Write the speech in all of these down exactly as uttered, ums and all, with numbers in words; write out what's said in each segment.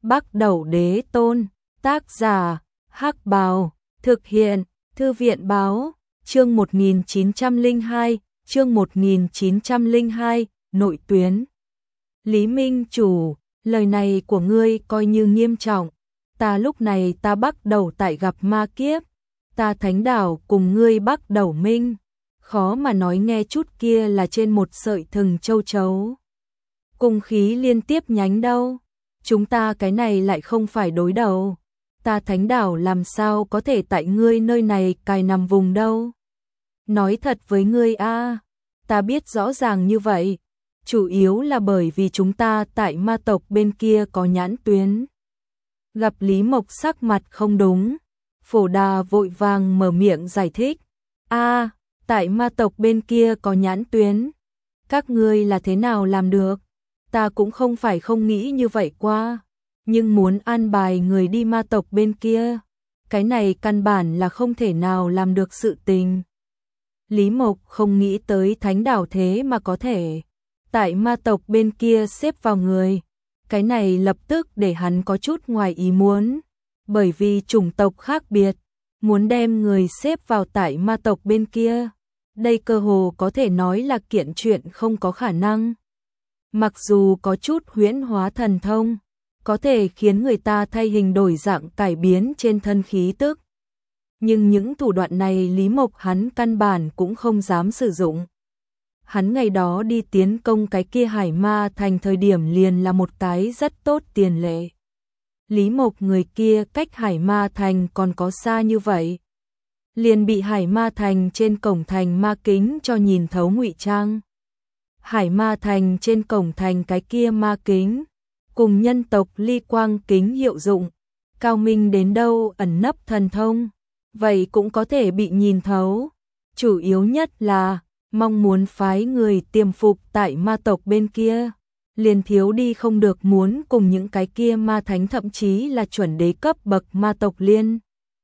Bắc Đẩu Đế Tôn, tác giả, Hắc Bào, thực hiện, Thư viện báo, chương một nghìn chín trăm lẻ hai, chương một nghìn chín trăm lẻ hai, nội tuyến. Lý Minh Chủ, lời này của ngươi coi như nghiêm trọng, ta lúc này ta Bắc Đẩu tại gặp ma kiếp, ta Thánh Đảo cùng ngươi Bắc Đẩu minh, khó mà nói nghe chút kia là trên một sợi thừng châu chấu. Cùng khí liên tiếp nhánh đâu, chúng ta cái này lại không phải đối đầu, ta Thánh Đảo làm sao có thể tại ngươi nơi này cài nằm vùng đâu. Nói thật với ngươi a, ta biết rõ ràng như vậy, chủ yếu là bởi vì chúng ta tại ma tộc bên kia có nhãn tuyến. Gặp Lý Mộc sắc mặt không đúng, Phổ Đà vội vàng mở miệng giải thích. A, tại ma tộc bên kia có nhãn tuyến, các ngươi là thế nào làm được? Ta cũng không phải không nghĩ như vậy qua, nhưng muốn an bài người đi ma tộc bên kia, cái này căn bản là không thể nào làm được sự tình. Lý Mộc không nghĩ tới Thánh Đảo thế mà có thể tại ma tộc bên kia xếp vào người, cái này lập tức để hắn có chút ngoài ý muốn, bởi vì chủng tộc khác biệt, muốn đem người xếp vào tại ma tộc bên kia, đây cơ hồ có thể nói là kiện chuyện không có khả năng. Mặc dù có chút huyễn hóa thần thông, có thể khiến người ta thay hình đổi dạng cải biến trên thân khí tức, nhưng những thủ đoạn này Lý Mộc hắn căn bản cũng không dám sử dụng. Hắn ngày đó đi tiến công cái kia Hải Ma Thành thời điểm liền là một cái rất tốt tiền lệ. Lý Mộc người kia cách Hải Ma Thành còn có xa như vậy, liền bị Hải Ma Thành trên cổng thành ma kính cho nhìn thấu ngụy trang. Hải Ma Thành trên cổng thành cái kia ma kính, cùng nhân tộc ly quang kính hiệu dụng, cao minh đến đâu ẩn nấp thần thông, vậy cũng có thể bị nhìn thấu. Chủ yếu nhất là mong muốn phái người tiềm phục tại ma tộc bên kia, liền thiếu đi không được muốn cùng những cái kia ma thánh thậm chí là chuẩn đế cấp bậc ma tộc liên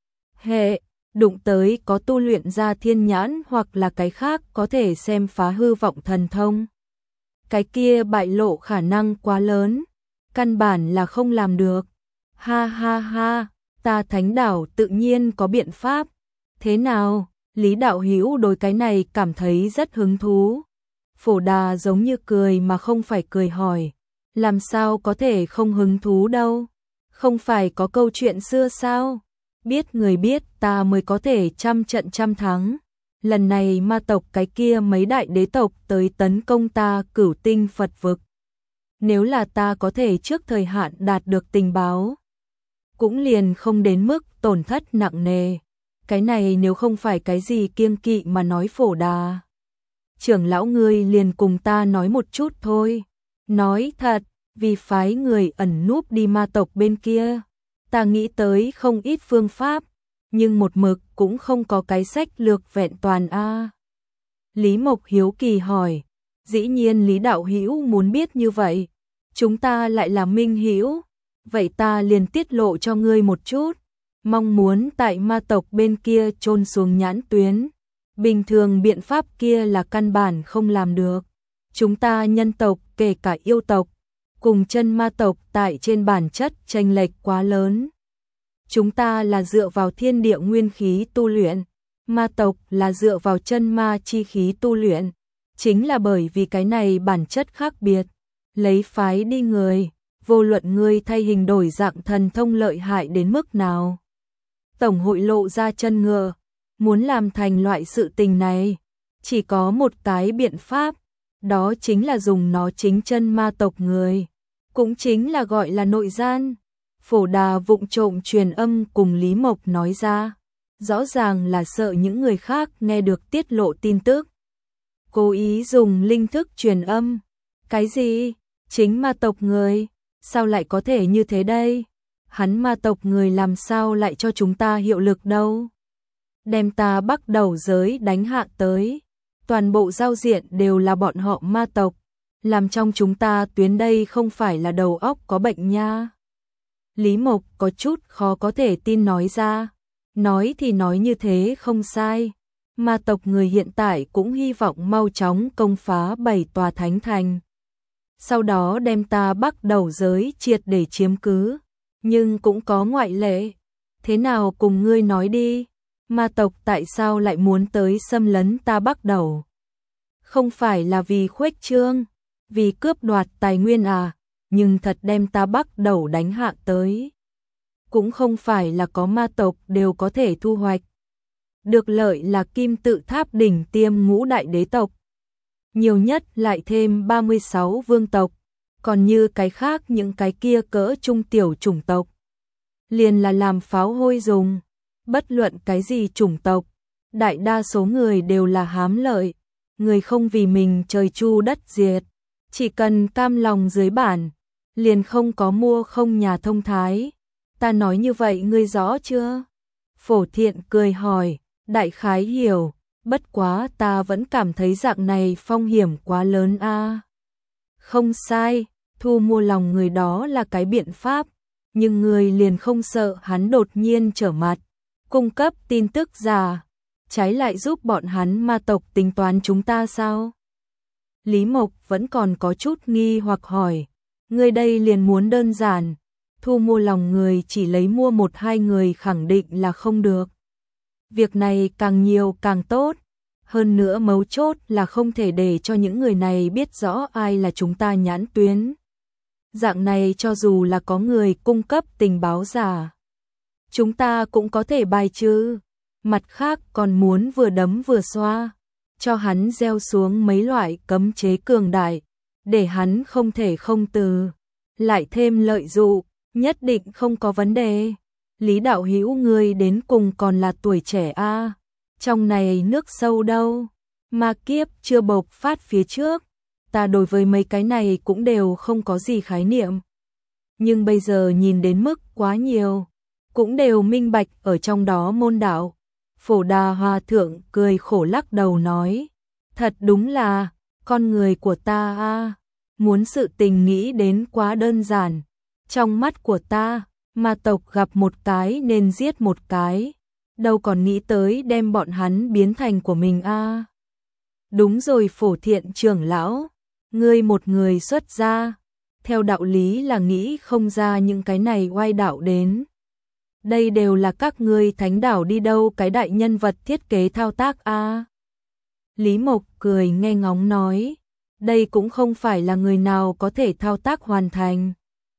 hệ, đụng tới có tu luyện ra thiên nhãn hoặc là cái khác có thể xem phá hư vọng thần thông. Cái kia bại lộ khả năng quá lớn, căn bản là không làm được. Ha ha ha, ta Thánh Đảo tự nhiên có biện pháp. Thế nào? Lý Đạo Hữu đối cái này cảm thấy rất hứng thú. Phổ Đà giống như cười mà không phải cười hỏi, làm sao có thể không hứng thú đâu? Không phải có câu chuyện xưa sao? Biết người biết ta mới có thể trăm trận trăm thắng. Lần này ma tộc cái kia mấy đại đế tộc tới tấn công ta Cửu Tinh Phật vực. Nếu là ta có thể trước thời hạn đạt được tình báo, cũng liền không đến mức tổn thất nặng nề. Cái này nếu không phải cái gì kiêng kỵ mà nói Phổ Đà. Trưởng lão ngươi liền cùng ta nói một chút thôi. Nói thật, vì phái người ẩn núp đi ma tộc bên kia, ta nghĩ tới không ít phương pháp, nhưng một mực cũng không có cái sách lược vẹn toàn a. Lý Mộc hiếu kỳ hỏi, dĩ nhiên Lý Đạo Hữu muốn biết như vậy, chúng ta lại là minh hữu, vậy ta liền tiết lộ cho ngươi một chút, mong muốn tại ma tộc bên kia chôn xuống nhãn tuyến, bình thường biện pháp kia là căn bản không làm được. Chúng ta nhân tộc kể cả yêu tộc, cùng chân ma tộc tại trên bản chất chênh lệch quá lớn. Chúng ta là dựa vào thiên địa nguyên khí tu luyện, ma tộc là dựa vào chân ma chi khí tu luyện. Chính là bởi vì cái này bản chất khác biệt, lấy phái đi người, vô luận ngươi thay hình đổi dạng thần thông lợi hại đến mức nào. Tổng hội lộ ra chân ngựa, muốn làm thành loại sự tình này, chỉ có một cái biện pháp, đó chính là dùng nó chính chân ma tộc người, cũng chính là gọi là nội gian. Phổ Đà vụng trộm truyền âm cùng Lý Mộc nói ra, rõ ràng là sợ những người khác nghe được tiết lộ tin tức. Cố ý dùng linh thức truyền âm. Cái gì? Chính ma tộc người? Sao lại có thể như thế đây? Hắn ma tộc người làm sao lại cho chúng ta hiệu lực đâu? Đem ta Bắc Đầu giới đánh hạ tới. Toàn bộ giao diện đều là bọn họ ma tộc. Làm trong chúng ta tuyến đây không phải là đầu óc có bệnh nha. Lý Mộc có chút khó có thể tin nói ra. Nói thì nói như thế không sai. Ma tộc người hiện tại cũng hy vọng mau chóng công phá bảy tòa thánh thành. Sau đó đem ta Bắc Đầu giới triệt để chiếm cứ. Nhưng cũng có ngoại lệ. Thế nào cùng ngươi nói đi, ma tộc tại sao lại muốn tới xâm lấn ta Bắc Đầu? Không phải là vì khuếch trương, vì cướp đoạt tài nguyên à, nhưng thật đem ta Bắc Đầu đánh hạ tới. Cũng không phải là có ma tộc đều có thể thu hoạch. Được lợi là kim tự tháp đỉnh tiêm ngũ đại đế tộc. Nhiều nhất lại thêm ba mươi sáu vương tộc, còn như cái khác những cái kia cỡ trung tiểu chủng tộc. Liền là làm pháo hôi dùng, bất luận cái gì chủng tộc, đại đa số người đều là hám lợi, người không vì mình trời chu đất diệt, chỉ cần cam lòng dưới bản, liền không có mua không nhà thông thái. Ta nói như vậy ngươi rõ chưa? Phổ Thiện cười hỏi, đại khái hiểu, bất quá ta vẫn cảm thấy dạng này phong hiểm quá lớn a. Không sai, thu mua lòng người đó là cái biện pháp, nhưng người liền không sợ hắn đột nhiên trở mặt, cung cấp tin tức giả, trái lại giúp bọn hắn ma tộc tính toán chúng ta sao? Lý Mộc vẫn còn có chút nghi hoặc hỏi, người đây liền muốn đơn giản, thu mua lòng người chỉ lấy mua một hai người khẳng định là không được. Việc này càng nhiều càng tốt, hơn nữa mấu chốt là không thể để cho những người này biết rõ ai là chúng ta nhãn tuyến. Dạng này cho dù là có người cung cấp tình báo giả, chúng ta cũng có thể bài trừ. Mặt khác còn muốn vừa đấm vừa xoa, cho hắn gieo xuống mấy loại cấm chế cường đại, để hắn không thể không từ, lại thêm lợi dụ, nhất định không có vấn đề. Lý đạo hữu ngươi đến cùng còn là tuổi trẻ a, à, trong này nước sâu đâu, ma kiếp chưa bộc phát phía trước, ta đối với mấy cái này cũng đều không có gì khái niệm. Nhưng bây giờ nhìn đến mức quá nhiều, cũng đều minh bạch ở trong đó môn đạo. Phổ Đà Hòa Thượng cười khổ lắc đầu nói, thật đúng là, con người của ta a, muốn sự tình nghĩ đến quá đơn giản. Trong mắt của ta, ma tộc gặp một cái nên giết một cái, đâu còn nghĩ tới đem bọn hắn biến thành của mình a. Đúng rồi Phổ Thiện trưởng lão, ngươi một người xuất gia, theo đạo lý là nghĩ không ra những cái này oai đạo đến. Đây đều là các ngươi thánh đảo đi đâu cái đại nhân vật thiết kế thao tác a. Lý Mộc cười nghe ngóng nói, đây cũng không phải là người nào có thể thao tác hoàn thành.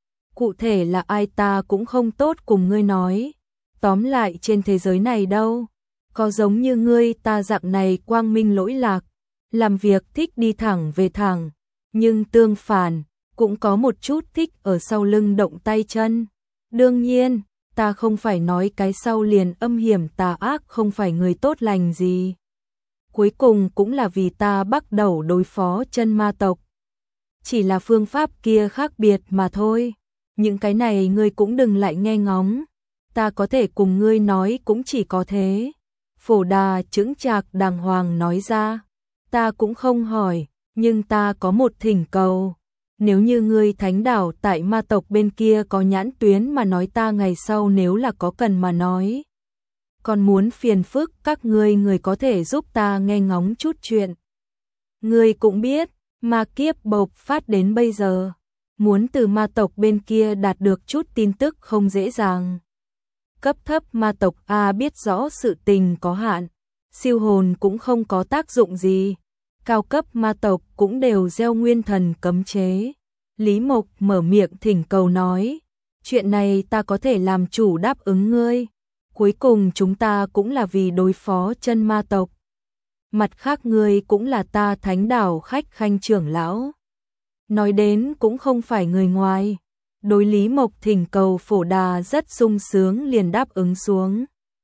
Cụ thể là ai ta cũng không tốt cùng ngươi nói. Tóm lại trên thế giới này đâu, có giống như ngươi ta dạng này quang minh lỗi lạc, làm việc thích đi thẳng về thẳng, nhưng tương phản, cũng có một chút thích ở sau lưng động tay chân. Đương nhiên, ta không phải nói cái sau liền âm hiểm tà ác không phải người tốt lành gì. Cuối cùng cũng là vì ta bắt đầu đối phó chân ma tộc. Chỉ là phương pháp kia khác biệt mà thôi. Những cái này ngươi cũng đừng lại nghe ngóng. Ta có thể cùng ngươi nói cũng chỉ có thế. Phổ Đà chững chạc đàng hoàng nói ra. Ta cũng không hỏi, nhưng ta có một thỉnh cầu. Nếu như ngươi thánh đảo tại ma tộc bên kia có nhãn tuyến mà nói ta ngày sau nếu là có cần mà nói. Còn muốn phiền phức các ngươi người có thể giúp ta nghe ngóng chút chuyện. Ngươi cũng biết, ma kiếp bộc phát đến bây giờ. Muốn từ ma tộc bên kia đạt được chút tin tức không dễ dàng. Cấp thấp ma tộc A biết rõ sự tình có hạn, siêu hồn cũng không có tác dụng gì. Cao cấp ma tộc cũng đều gieo nguyên thần cấm chế. Lý Mộc mở miệng thỉnh cầu nói, chuyện này ta có thể làm chủ đáp ứng ngươi. Cuối cùng chúng ta cũng là vì đối phó chân ma tộc. Mặt khác ngươi cũng là ta thánh đảo khách khanh trưởng lão. Nói đến cũng không phải người ngoài. Đối Lý Mộc thỉnh cầu Phổ Đà rất sung sướng liền đáp ứng xuống.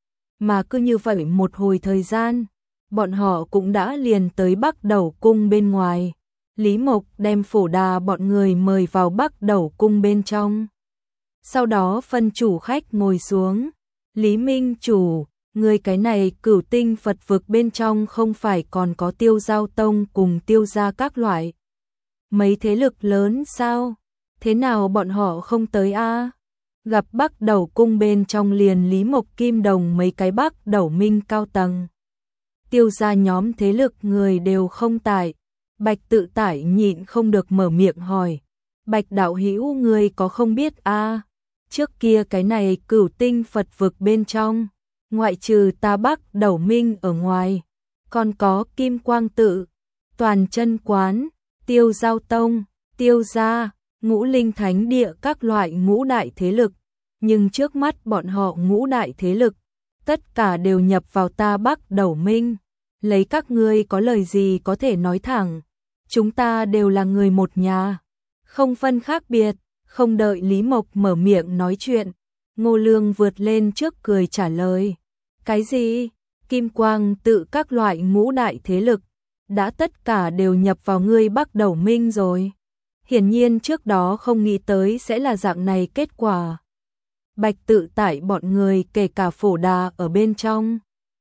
Mà cứ như vậy một hồi thời gian, bọn họ cũng đã liền tới Bắc Đẩu cung bên ngoài. Lý Mộc đem Phổ Đà bọn người mời vào Bắc Đẩu cung bên trong. Sau đó phân chủ khách ngồi xuống. Lý Minh chủ, người cái này Cửu Tinh Phật vực bên trong không phải còn có Tiêu Giao Tông cùng Tiêu gia các loại. Mấy thế lực lớn sao? Thế nào bọn họ không tới a? Gặp Bắc Đẩu cung bên trong liền Lý Mộc Kim Đồng mấy cái Bắc Đẩu Minh cao tầng. Tiêu gia nhóm thế lực người đều không tại. Bạch Tự Tải nhịn không được mở miệng hỏi. Bạch đạo hữu người có không biết a? Trước kia cái này Cửu Tinh Phật vực bên trong, ngoại trừ Ta Bắc Đẩu Minh ở ngoài, còn có Kim Quang Tự, Toàn Chân Quán, Tiêu Giao Tông, Tiêu Gia, Ngũ Linh Thánh Địa các loại ngũ đại thế lực, nhưng trước mắt bọn họ ngũ đại thế lực, tất cả đều nhập vào Ta Bắc Đẩu Minh. Lấy các ngươi có lời gì có thể nói thẳng, chúng ta đều là người một nhà, không phân khác biệt. Không đợi Lý Mộc mở miệng nói chuyện, Ngô Lương vượt lên trước cười trả lời. Cái gì? Kim Quang Tự các loại ngũ đại thế lực, đã tất cả đều nhập vào ngươi Bắc Đẩu Minh rồi. Hiển nhiên trước đó không nghĩ tới sẽ là dạng này kết quả. Bạch Tự Tại bọn người kể cả Phổ Đà ở bên trong,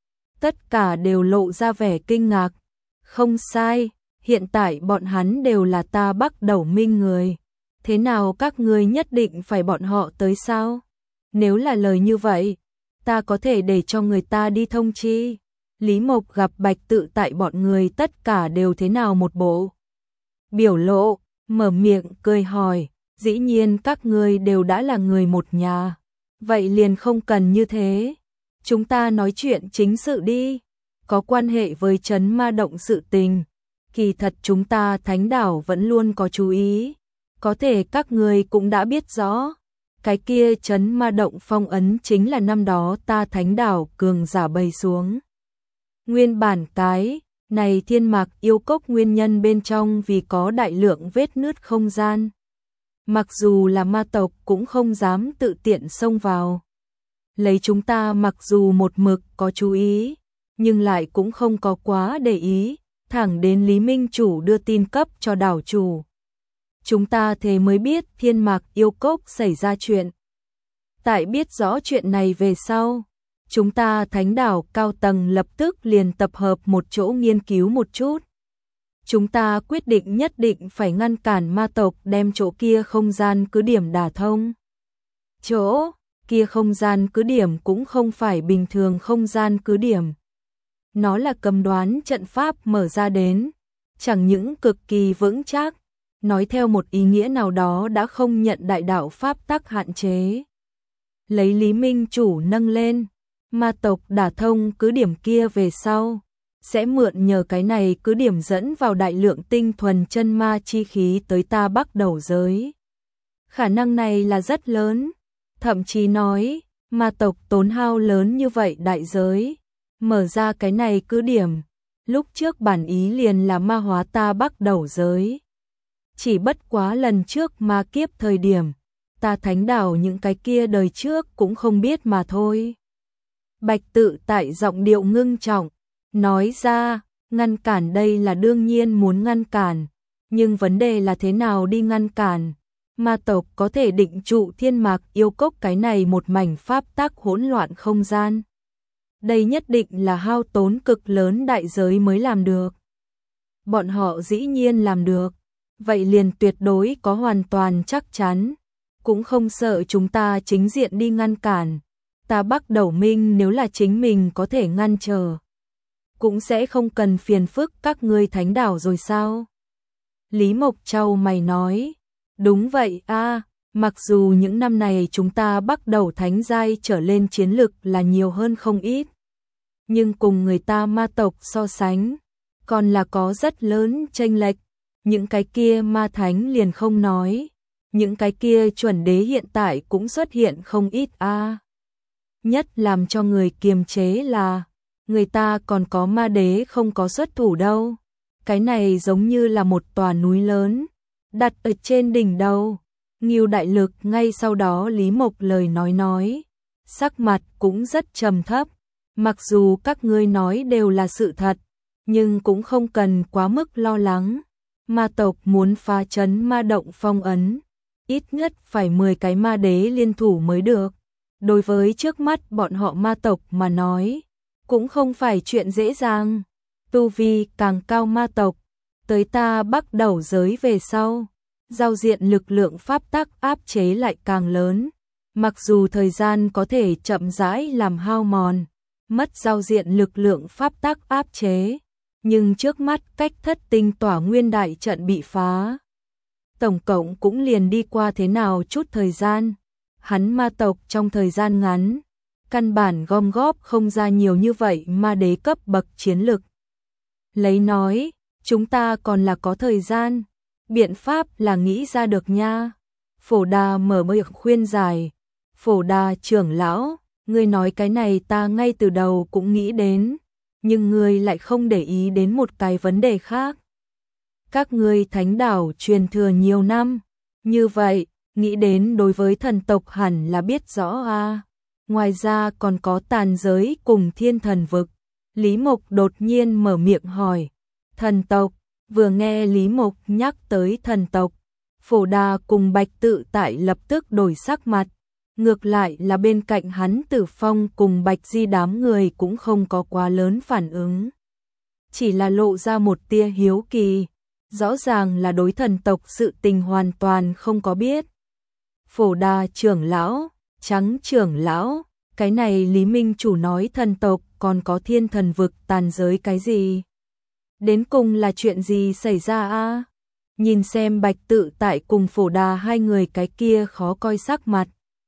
tất cả đều lộ ra vẻ kinh ngạc. Không sai, hiện tại bọn hắn đều là Ta Bắc Đẩu Minh người. Thế nào các ngươi nhất định phải bọn họ tới sao? Nếu là lời như vậy, ta có thể để cho người ta đi thông chi. Lý Mộc gặp Bạch Tự Tại bọn người tất cả đều thế nào một bộ biểu lộ, mở miệng cười hỏi, dĩ nhiên các ngươi đều đã là người một nhà, vậy liền không cần như thế. Chúng ta nói chuyện chính sự đi, có quan hệ với trấn ma động sự tình. Kỳ thật chúng ta Thánh Đảo vẫn luôn có chú ý. Có thể các người cũng đã biết rõ, cái kia trấn ma động phong ấn chính là năm đó ta Thánh Đảo cường giả bày xuống. Nguyên bản cái này Thiên Mạc Yêu Cốc nguyên nhân bên trong vì có đại lượng vết nứt không gian. Mặc dù là ma tộc cũng không dám tự tiện xông vào. Lấy chúng ta mặc dù một mực có chú ý, nhưng lại cũng không có quá để ý, thẳng đến Lý Minh Chủ đưa tin cấp cho đảo chủ. Chúng ta thế mới biết Thiên Mạc Yêu Cốc xảy ra chuyện. Tại biết rõ chuyện này về sau, chúng ta Thánh Đảo cao tầng lập tức liền tập hợp một chỗ nghiên cứu một chút. Chúng ta quyết định nhất định phải ngăn cản ma tộc đem chỗ kia không gian cứ điểm đả thông. Chỗ kia không gian cứ điểm cũng không phải bình thường không gian cứ điểm. Nó là cầm đoán trận pháp mở ra đến, chẳng những cực kỳ vững chắc, nói theo một ý nghĩa nào đó đã không nhận đại đạo pháp tắc hạn chế. Lấy Lý Minh Chủ nâng lên, ma tộc đả thông cứ điểm kia về sau, sẽ mượn nhờ cái này cứ điểm dẫn vào đại lượng tinh thuần chân ma chi khí tới ta Bắc Đẩu giới. Khả năng này là rất lớn, thậm chí nói, ma tộc tốn hao lớn như vậy đại giới, mở ra cái này cứ điểm, lúc trước bản ý liền là ma hóa ta Bắc Đẩu giới. Chỉ bất quá lần trước ma kiếp thời điểm, ta Thánh Đảo những cái kia đời trước cũng không biết mà thôi. Bạch Tự Tại giọng điệu ngưng trọng, nói ra, ngăn cản đây là đương nhiên muốn ngăn cản, nhưng vấn đề là thế nào đi ngăn cản. Ma tộc có thể định trụ Thiên Mạc Yêu Cốc cái này một mảnh pháp tắc hỗn loạn không gian. Đây nhất định là hao tốn cực lớn đại giới mới làm được. Bọn họ dĩ nhiên làm được, vậy liền tuyệt đối có hoàn toàn chắc chắn, cũng không sợ chúng ta chính diện đi ngăn cản. Ta Bắc Đẩu Minh nếu là chính mình có thể ngăn trở, cũng sẽ không cần phiền phức các ngươi Thánh Đảo rồi sao? Lý Mộc Châu mày nói, đúng vậy a, mặc dù những năm này chúng ta Bắc Đẩu Thánh giai trở lên chiến lực là nhiều hơn không ít, nhưng cùng người ta ma tộc so sánh, còn là có rất lớn chênh lệch. Những cái kia ma thánh liền không nói, những cái kia chuẩn đế hiện tại cũng xuất hiện không ít a. Nhất làm cho người kiềm chế là, người ta còn có ma đế không có xuất thủ đâu. Cái này giống như là một tòa núi lớn, đặt ở trên đỉnh đầu. Ngưu đại lực ngay sau đó Lý Mộc lời nói nói, sắc mặt cũng rất trầm thấp. Mặc dù các ngươi nói đều là sự thật, nhưng cũng không cần quá mức lo lắng. Ma tộc muốn phá trấn ma động phong ấn, ít nhất phải mười cái ma đế liên thủ mới được. Đối với trước mắt bọn họ ma tộc mà nói, cũng không phải chuyện dễ dàng. Tu vi càng cao ma tộc, tới ta Bắc Đẩu giới về sau, giao diện lực lượng pháp tắc áp chế lại càng lớn. Mặc dù thời gian có thể chậm rãi làm hao mòn, mất giao diện lực lượng pháp tắc áp chế, nhưng trước mắt cách thất tinh tỏa nguyên đại trận bị phá. Tổng cộng cũng liền đi qua thế nào chút thời gian. hắn ma tộc trong thời gian ngắn, căn bản gom góp không ra nhiều như vậy ma đế cấp bậc chiến lực. Lấy nói, chúng ta còn là có thời gian, biện pháp là nghĩ ra được nha. Phổ Đà mở miệng khuyên giải. Phổ Đà trưởng lão, ngươi nói cái này ta ngay từ đầu cũng nghĩ đến, nhưng ngươi lại không để ý đến một cái vấn đề khác. Các ngươi thánh đảo truyền thừa nhiều năm, như vậy, nghĩ đến đối với thần tộc hẳn là biết rõ a. Ngoài ra còn có tàn giới cùng thiên thần vực. Lý Mộc đột nhiên mở miệng hỏi. Thần tộc, vừa nghe Lý Mộc nhắc tới thần tộc, Phổ Đà cùng Bạch Tự Tại lập tức đổi sắc mặt. Ngược lại là bên cạnh hắn Tử Phong cùng Bạch Di đám người cũng không có quá lớn phản ứng. Chỉ là lộ ra một tia hiếu kỳ, rõ ràng là đối thần tộc sự tình hoàn toàn không có biết. Phổ Đà trưởng lão, Trắng trưởng lão, cái này Lý Minh chủ nói thần tộc còn có thiên thần vực tàn giới cái gì? Đến cùng là chuyện gì xảy ra a? Nhìn xem Bạch Tự Tại cùng Phổ Đà hai người cái kia khó coi sắc mặt.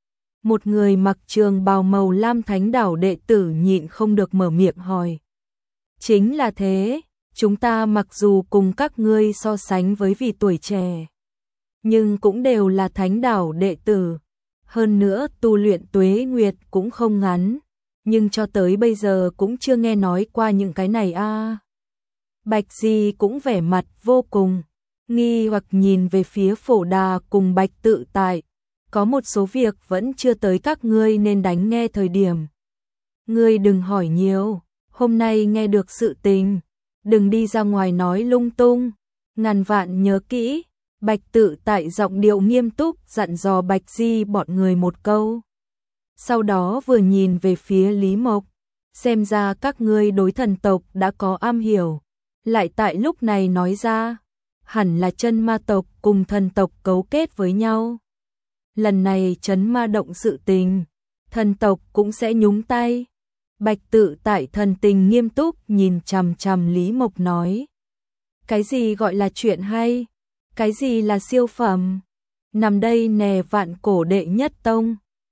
Một người mặc trường bào màu lam thánh đảo đệ tử nhịn không được mở miệng hỏi. Chính là thế, chúng ta mặc dù cùng các ngươi so sánh với vì tuổi trẻ, nhưng cũng đều là thánh đảo đệ tử. Hơn nữa tu luyện tuế nguyệt cũng không ngắn, nhưng cho tới bây giờ cũng chưa nghe nói qua những cái này a. À. Bạch Di cũng vẻ mặt vô cùng nghi hoặc nhìn về phía Phổ Đà cùng Bạch Tự Tại. Có một số việc vẫn chưa tới các ngươi nên đánh nghe thời điểm. Ngươi đừng hỏi nhiều, hôm nay nghe được sự tình, đừng đi ra ngoài nói lung tung, ngàn vạn nhớ kỹ. Bạch Tự Tại giọng điệu nghiêm túc dặn dò Bạch Di bọn người một câu. Sau đó vừa nhìn về phía Lý Mộc, xem ra các ngươi đối thần tộc đã có am hiểu, lại tại lúc này nói ra, hẳn là chân ma tộc cùng thần tộc cấu kết với nhau. Lần này trấn ma động sự tình, thần tộc cũng sẽ nhúng tay. Bạch Tự Tại thần tình nghiêm túc nhìn chằm chằm Lý Mộc nói. Cái gì gọi là chuyện hay? Cái gì là siêu phẩm? Nằm đây nè vạn cổ đệ nhất tông,